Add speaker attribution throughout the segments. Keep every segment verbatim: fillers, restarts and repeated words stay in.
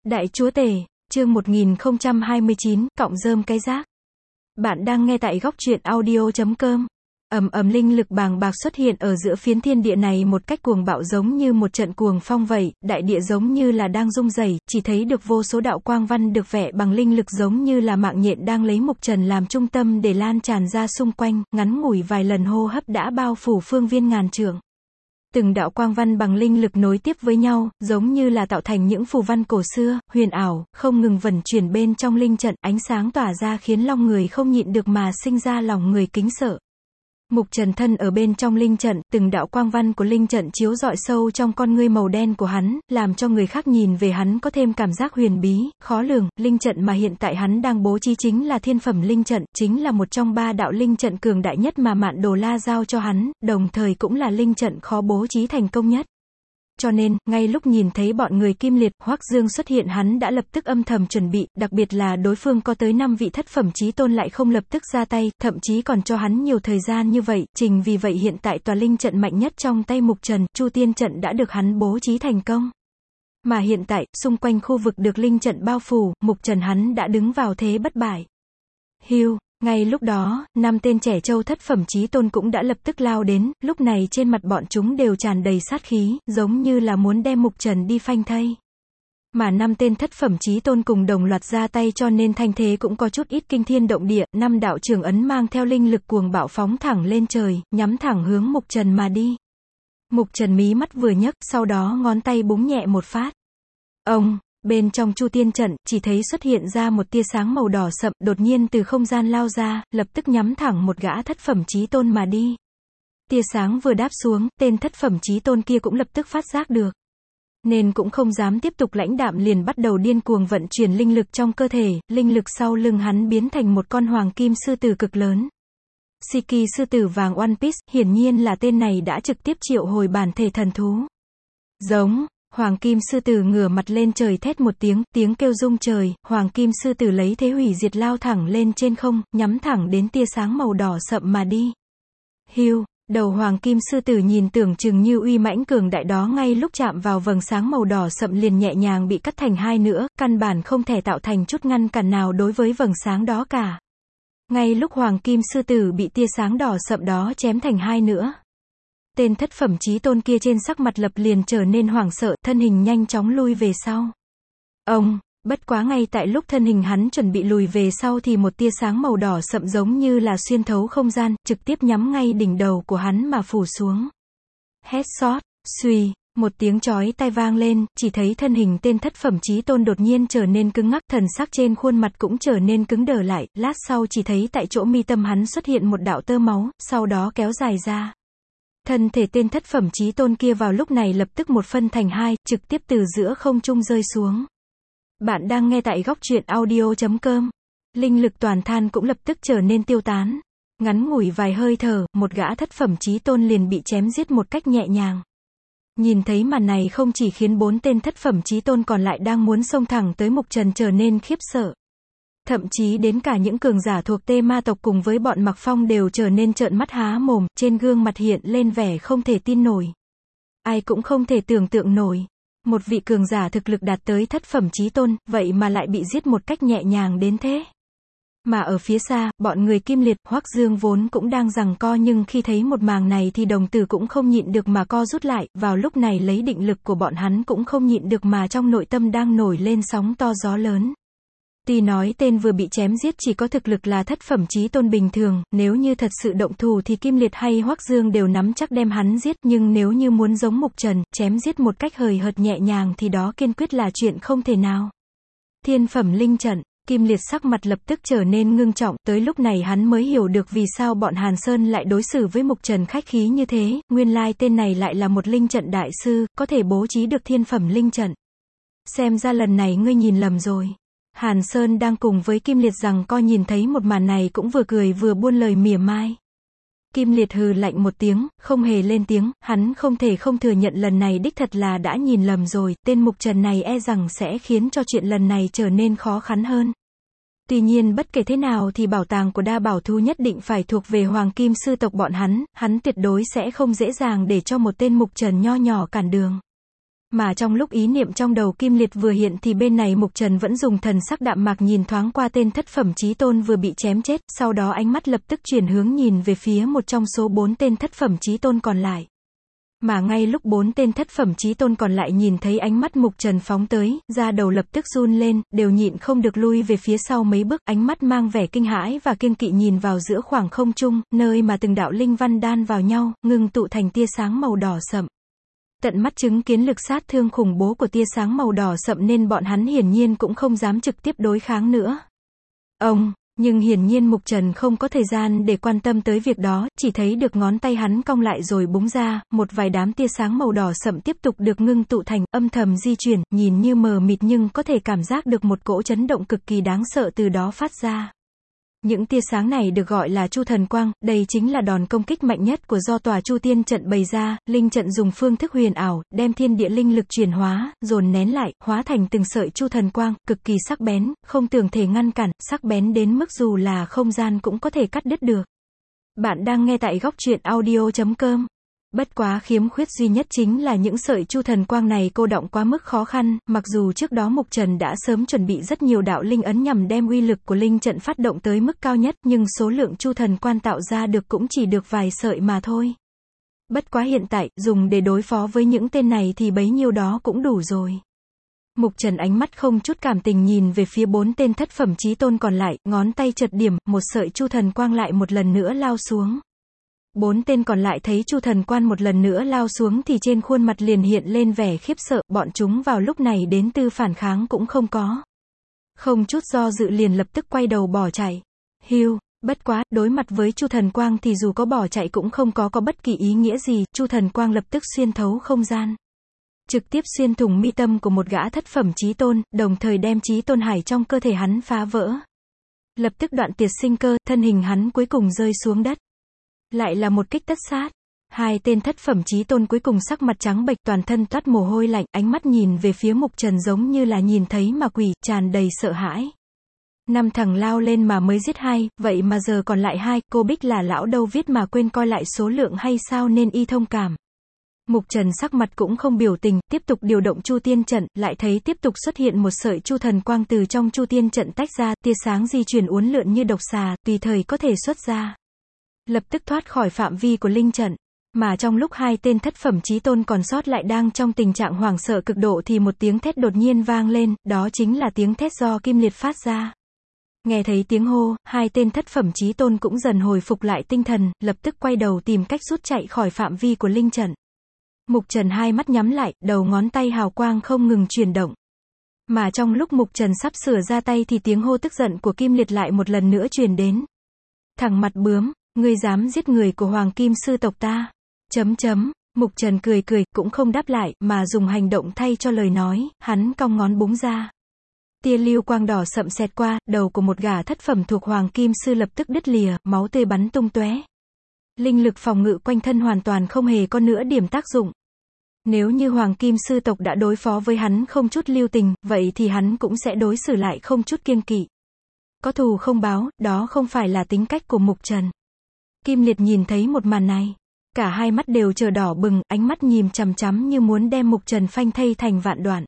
Speaker 1: Đại Chúa Tể, chương một nghìn không trăm hai mươi chín, cọng rơm cái rác. Bạn đang nghe tại góc truyện audio chấm com. Ầm ầm linh lực bàng bạc xuất hiện ở giữa phiến thiên địa này một cách cuồng bạo giống như một trận cuồng phong vậy, đại địa giống như là đang rung rẩy, chỉ thấy được vô số đạo quang văn được vẽ bằng linh lực giống như là mạng nhện đang lấy mục trần làm trung tâm để lan tràn ra xung quanh, ngắn ngủi vài lần hô hấp đã bao phủ phương viên ngàn trượng. Từng đạo quang văn bằng linh lực nối tiếp với nhau, giống như là tạo thành những phù văn cổ xưa, huyền ảo, không ngừng vẩn chuyển bên trong linh trận, ánh sáng tỏa ra khiến lòng người không nhịn được mà sinh ra lòng người kính sợ. Mục Trần thân ở bên trong linh trận, từng đạo quang văn của linh trận chiếu rọi sâu trong con ngươi màu đen của hắn, làm cho người khác nhìn về hắn có thêm cảm giác huyền bí, khó lường. Linh trận mà hiện tại hắn đang bố trí chính là thiên phẩm linh trận, chính là một trong ba đạo linh trận cường đại nhất mà Mạn Đồ La giao cho hắn, đồng thời cũng là linh trận khó bố trí thành công nhất. Cho nên, ngay lúc nhìn thấy bọn người Kim Liệt, Hoắc Dương xuất hiện hắn đã lập tức âm thầm chuẩn bị, đặc biệt là đối phương có tới năm vị thất phẩm chí tôn lại không lập tức ra tay, thậm chí còn cho hắn nhiều thời gian như vậy, chính vì vậy hiện tại tòa linh trận mạnh nhất trong tay Mục Trần, Chu Tiên trận đã được hắn bố trí thành công. Mà hiện tại, xung quanh khu vực được linh trận bao phủ, Mục Trần hắn đã đứng vào thế bất bại. Hiu. Ngay lúc đó, năm tên trẻ trâu thất phẩm chí tôn cũng đã lập tức lao đến, lúc này trên mặt bọn chúng đều tràn đầy sát khí, giống như là muốn đem Mục Trần đi phanh thây. Mà năm tên thất phẩm chí tôn cùng đồng loạt ra tay cho nên thanh thế cũng có chút ít kinh thiên động địa, năm đạo trường ấn mang theo linh lực cuồng bạo phóng thẳng lên trời, nhắm thẳng hướng Mục Trần mà đi. Mục Trần mí mắt vừa nhấc, sau đó ngón tay búng nhẹ một phát. Ông Bên trong Chu Tiên trận, chỉ thấy xuất hiện ra một tia sáng màu đỏ sậm, đột nhiên từ không gian lao ra, lập tức nhắm thẳng một gã thất phẩm chí tôn mà đi. Tia sáng vừa đáp xuống, tên thất phẩm chí tôn kia cũng lập tức phát giác được. Nên cũng không dám tiếp tục lãnh đạm liền bắt đầu điên cuồng vận chuyển linh lực trong cơ thể, linh lực sau lưng hắn biến thành một con hoàng kim sư tử cực lớn. Shiki sư tử vàng One Piece, hiển nhiên là tên này đã trực tiếp triệu hồi bản thể thần thú. Giống. Hoàng kim sư tử ngửa mặt lên trời thét một tiếng, tiếng kêu rung trời, hoàng kim sư tử lấy thế hủy diệt lao thẳng lên trên không, nhắm thẳng đến tia sáng màu đỏ sậm mà đi. Hiu, đầu hoàng kim sư tử nhìn tưởng chừng như uy mãnh cường đại đó ngay lúc chạm vào vầng sáng màu đỏ sậm liền nhẹ nhàng bị cắt thành hai nữa, căn bản không thể tạo thành chút ngăn cản nào đối với vầng sáng đó cả. Ngay lúc hoàng kim sư tử bị tia sáng đỏ sậm đó chém thành hai nữa, tên thất phẩm chí tôn kia trên sắc mặt lập liền trở nên hoảng sợ, thân hình nhanh chóng lui về sau. Ông, bất quá ngay tại lúc thân hình hắn chuẩn bị lùi về sau thì một tia sáng màu đỏ sậm giống như là xuyên thấu không gian, trực tiếp nhắm ngay đỉnh đầu của hắn mà phủ xuống. Headshot, suy, một tiếng chói tai vang lên, chỉ thấy thân hình tên thất phẩm chí tôn đột nhiên trở nên cứng ngắc, thần sắc trên khuôn mặt cũng trở nên cứng đờ lại, lát sau chỉ thấy tại chỗ mi tâm hắn xuất hiện một đạo tơ máu, sau đó kéo dài ra. Thân thể tên thất phẩm chí tôn kia vào lúc này lập tức một phân thành hai, trực tiếp từ giữa không trung rơi xuống. Bạn đang nghe tại góc truyện audio chấm com. Linh lực toàn than cũng lập tức trở nên tiêu tán. Ngắn ngủi vài hơi thở, một gã thất phẩm chí tôn liền bị chém giết một cách nhẹ nhàng. Nhìn thấy màn này không chỉ khiến bốn tên thất phẩm chí tôn còn lại đang muốn xông thẳng tới Mục Trần trở nên khiếp sợ. Thậm chí đến cả những cường giả thuộc Tê Ma tộc cùng với bọn Mặc Phong đều trở nên trợn mắt há mồm, trên gương mặt hiện lên vẻ không thể tin nổi. Ai cũng không thể tưởng tượng nổi. Một vị cường giả thực lực đạt tới thất phẩm chí tôn, vậy mà lại bị giết một cách nhẹ nhàng đến thế. Mà ở phía xa, bọn người Kim Liệt, Hoắc Dương vốn cũng đang giằng co nhưng khi thấy một màn này thì đồng tử cũng không nhịn được mà co rút lại, vào lúc này lấy định lực của bọn hắn cũng không nhịn được mà trong nội tâm đang nổi lên sóng to gió lớn. Tuy nói tên vừa bị chém giết chỉ có thực lực là thất phẩm chí tôn bình thường, nếu như thật sự động thủ thì Kim Liệt hay Hoắc Dương đều nắm chắc đem hắn giết, nhưng nếu như muốn giống Mục Trần, chém giết một cách hời hợt nhẹ nhàng thì đó kiên quyết là chuyện không thể nào. Thiên phẩm linh trận, Kim Liệt sắc mặt lập tức trở nên ngưng trọng, tới lúc này hắn mới hiểu được vì sao bọn Hàn Sơn lại đối xử với Mục Trần khách khí như thế, nguyên lai tên này lại là một linh trận đại sư, có thể bố trí được thiên phẩm linh trận. Xem ra lần này ngươi nhìn lầm rồi. Hàn Sơn đang cùng với Kim Liệt rằng co nhìn thấy một màn này cũng vừa cười vừa buôn lời mỉa mai. Kim Liệt hừ lạnh một tiếng, không hề lên tiếng, hắn không thể không thừa nhận lần này đích thật là đã nhìn lầm rồi, tên Mục Trần này e rằng sẽ khiến cho chuyện lần này trở nên khó khăn hơn. Tuy nhiên bất kể thế nào thì bảo tàng của đa bảo thú nhất định phải thuộc về Hoàng Kim sư tộc bọn hắn, hắn tuyệt đối sẽ không dễ dàng để cho một tên Mục Trần nho nhỏ cản đường. Mà trong lúc ý niệm trong đầu Kim Liệt vừa hiện thì bên này Mục Trần vẫn dùng thần sắc đạm mạc nhìn thoáng qua tên thất phẩm chí tôn vừa bị chém chết, sau đó ánh mắt lập tức chuyển hướng nhìn về phía một trong số bốn tên thất phẩm chí tôn còn lại. Mà ngay lúc bốn tên thất phẩm chí tôn còn lại nhìn thấy ánh mắt Mục Trần phóng tới, da đầu lập tức run lên, đều nhịn không được lui về phía sau mấy bước, ánh mắt mang vẻ kinh hãi và kiêng kỵ nhìn vào giữa khoảng không trung, nơi mà từng đạo linh văn đan vào nhau, ngưng tụ thành tia sáng màu đỏ sậm. Tận mắt chứng kiến lực sát thương khủng bố của tia sáng màu đỏ sậm nên bọn hắn hiển nhiên cũng không dám trực tiếp đối kháng nữa. Ông, nhưng hiển nhiên Mục Trần không có thời gian để quan tâm tới việc đó, chỉ thấy được ngón tay hắn cong lại rồi búng ra, một vài đám tia sáng màu đỏ sậm tiếp tục được ngưng tụ thành, âm thầm di chuyển, nhìn như mờ mịt nhưng có thể cảm giác được một cỗ chấn động cực kỳ đáng sợ từ đó phát ra. Những tia sáng này được gọi là Chu Thần Quang, đây chính là đòn công kích mạnh nhất của do tòa Chu Tiên trận bày ra, linh trận dùng phương thức huyền ảo, đem thiên địa linh lực chuyển hóa, dồn nén lại, hóa thành từng sợi Chu Thần Quang, cực kỳ sắc bén, không tưởng thể ngăn cản, sắc bén đến mức dù là không gian cũng có thể cắt đứt được. Bạn đang nghe tại góc truyện audio chấm com. Bất quá khiếm khuyết duy nhất chính là những sợi Chu Thần Quang này cô đọng quá mức khó khăn, mặc dù trước đó Mục Trần đã sớm chuẩn bị rất nhiều đạo linh ấn nhằm đem uy lực của linh trận phát động tới mức cao nhất, nhưng số lượng Chu Thần Quang tạo ra được cũng chỉ được vài sợi mà thôi. Bất quá hiện tại, dùng để đối phó với những tên này thì bấy nhiêu đó cũng đủ rồi. Mục Trần ánh mắt không chút cảm tình nhìn về phía bốn tên thất phẩm chí tôn còn lại, ngón tay chợt điểm, một sợi Chu Thần Quang lại một lần nữa lao xuống. Bốn tên còn lại thấy Chu Thần Quan một lần nữa lao xuống thì trên khuôn mặt liền hiện lên vẻ khiếp sợ, bọn chúng vào lúc này đến tư phản kháng cũng không có. Không chút do dự liền lập tức quay đầu bỏ chạy. Hiu, bất quá, đối mặt với Chu Thần Quang thì dù có bỏ chạy cũng không có có bất kỳ ý nghĩa gì, Chu Thần Quang lập tức xuyên thấu không gian. Trực tiếp xuyên thủng mi tâm của một gã thất phẩm chí tôn, đồng thời đem chí tôn hải trong cơ thể hắn phá vỡ. Lập tức đoạn tiệt sinh cơ, thân hình hắn cuối cùng rơi xuống đất. Lại là một kích tất sát. Hai tên thất phẩm chí tôn cuối cùng sắc mặt trắng bệch, toàn thân toát mồ hôi lạnh, ánh mắt nhìn về phía Mục Trần giống như là nhìn thấy ma quỷ, tràn đầy sợ hãi. Năm thằng lao lên mà mới giết hai, vậy mà giờ còn lại hai, cô Bích là lão đâu viết mà quên coi lại số lượng hay sao nên y thông cảm. Mục Trần sắc mặt cũng không biểu tình, tiếp tục điều động Chu Tiên trận, lại thấy tiếp tục xuất hiện một sợi Chu Thần Quang từ trong Chu Tiên trận tách ra, tia sáng di chuyển uốn lượn như độc xà, tùy thời có thể xuất ra. Lập tức thoát khỏi phạm vi của linh trận. Mà trong lúc hai tên thất phẩm chí tôn còn sót lại đang trong tình trạng hoảng sợ cực độ thì một tiếng thét đột nhiên vang lên, đó chính là tiếng thét do Kim Liệt phát ra. Nghe thấy tiếng hô, hai tên thất phẩm chí tôn cũng dần hồi phục lại tinh thần, lập tức quay đầu tìm cách rút chạy khỏi phạm vi của linh trận. Mục Trần hai mắt nhắm lại, đầu ngón tay hào quang không ngừng chuyển động. Mà trong lúc Mục Trần sắp sửa ra tay thì tiếng hô tức giận của Kim Liệt lại một lần nữa truyền đến. Thằng mặt bướm, ngươi dám giết người của Hoàng Kim sư tộc ta? Chấm chấm, Mục Trần cười cười, cũng không đáp lại, mà dùng hành động thay cho lời nói, hắn cong ngón búng ra. Tia lưu quang đỏ sậm xẹt qua, đầu của một gã thất phẩm thuộc Hoàng Kim sư lập tức đứt lìa, máu tươi bắn tung tóe. Linh lực phòng ngự quanh thân hoàn toàn không hề có nữa điểm tác dụng. Nếu như Hoàng Kim sư tộc đã đối phó với hắn không chút lưu tình, vậy thì hắn cũng sẽ đối xử lại không chút kiêng kỵ. Có thù không báo, đó không phải là tính cách của Mục Trần. Kim Liệt nhìn thấy một màn này, cả hai mắt đều chờ đỏ bừng, ánh mắt nhìn chằm chằm như muốn đem Mục Trần phanh thây thành vạn đoạn.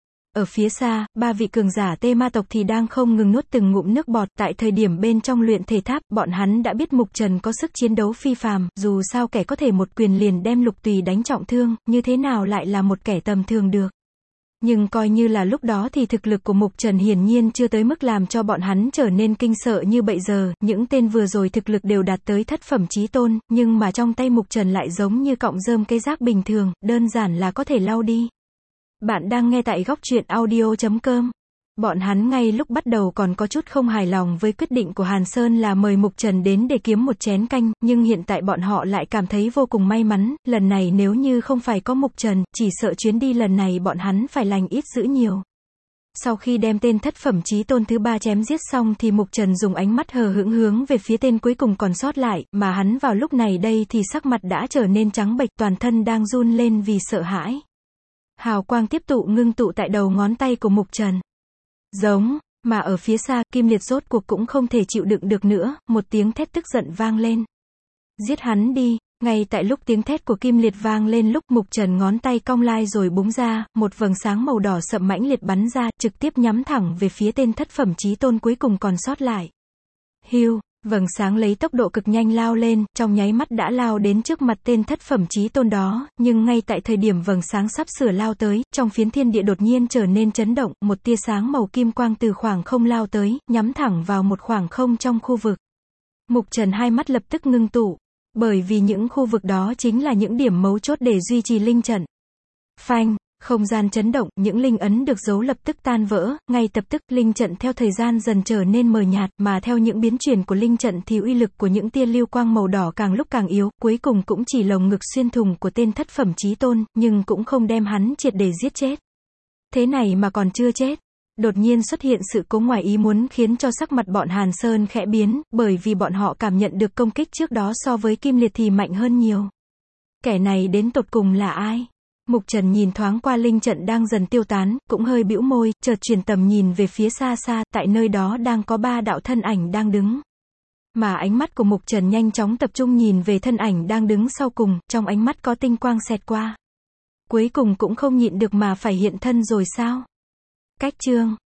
Speaker 1: Ở phía xa, ba vị cường giả Tê Ma tộc thì đang không ngừng nuốt từng ngụm nước bọt, tại thời điểm bên trong luyện thể tháp, bọn hắn đã biết Mục Trần có sức chiến đấu phi phàm, dù sao kẻ có thể một quyền liền đem Lục Tùy đánh trọng thương, như thế nào lại là một kẻ tầm thường được. Nhưng coi như là lúc đó thì thực lực của Mục Trần hiển nhiên chưa tới mức làm cho bọn hắn trở nên kinh sợ như bây giờ, những tên vừa rồi thực lực đều đạt tới thất phẩm chí tôn, nhưng mà trong tay Mục Trần lại giống như cọng rơm cây rác bình thường, đơn giản là có thể lau đi. Bạn đang nghe tại góc truyện audio chấm com. Bọn hắn ngay lúc bắt đầu còn có chút không hài lòng với quyết định của Hàn Sơn là mời Mục Trần đến để kiếm một chén canh, nhưng hiện tại bọn họ lại cảm thấy vô cùng may mắn, lần này nếu như không phải có Mục Trần, chỉ sợ chuyến đi lần này bọn hắn phải lành ít dữ nhiều. Sau khi đem tên thất phẩm chí tôn thứ ba chém giết xong thì Mục Trần dùng ánh mắt hờ hững hướng về phía tên cuối cùng còn sót lại, mà hắn vào lúc này đây thì sắc mặt đã trở nên trắng bệch, toàn thân đang run lên vì sợ hãi. Hào quang tiếp tục ngưng tụ tại đầu ngón tay của Mục Trần. Giống, mà ở phía xa, Kim Liệt rốt cuộc cũng không thể chịu đựng được nữa, một tiếng thét tức giận vang lên. Giết hắn đi, Ngay tại lúc tiếng thét của Kim Liệt vang lên lúc Mục Trần ngón tay cong lai rồi búng ra, một vầng sáng màu đỏ sậm mãnh liệt bắn ra, trực tiếp nhắm thẳng về phía tên thất phẩm chí tôn cuối cùng còn sót lại. Hiu, vầng sáng lấy tốc độ cực nhanh lao lên, trong nháy mắt đã lao đến trước mặt tên thất phẩm chí tôn đó, nhưng ngay tại thời điểm vầng sáng sắp sửa lao tới, trong phiến thiên địa đột nhiên trở nên chấn động, một tia sáng màu kim quang từ khoảng không lao tới, nhắm thẳng vào một khoảng không trong khu vực. Mục Trần hai mắt lập tức ngưng tụ, bởi vì những khu vực đó chính là những điểm mấu chốt để duy trì linh trận. Phanh, không gian chấn động, những linh ấn được giấu lập tức tan vỡ, ngay lập tức linh trận theo thời gian dần trở nên mờ nhạt, mà theo những biến chuyển của linh trận thì uy lực của những tia lưu quang màu đỏ càng lúc càng yếu, cuối cùng cũng chỉ lồng ngực xuyên thủng của tên thất phẩm chí tôn, nhưng cũng không đem hắn triệt để giết chết. Thế này mà còn chưa chết. Đột nhiên xuất hiện sự cố ngoài ý muốn khiến cho sắc mặt bọn Hàn Sơn khẽ biến, bởi vì bọn họ cảm nhận được công kích trước đó so với Kim Liệt thì mạnh hơn nhiều. Kẻ này đến tột cùng là ai? Mục Trần nhìn thoáng qua linh trận đang dần tiêu tán, cũng hơi bĩu môi, chợt chuyển tầm nhìn về phía xa xa, tại nơi đó đang có ba đạo thân ảnh đang đứng. Mà ánh mắt của Mục Trần nhanh chóng tập trung nhìn về thân ảnh đang đứng sau cùng, trong ánh mắt có tinh quang xẹt qua. Cuối cùng cũng không nhịn được mà phải hiện thân rồi sao? Cách chương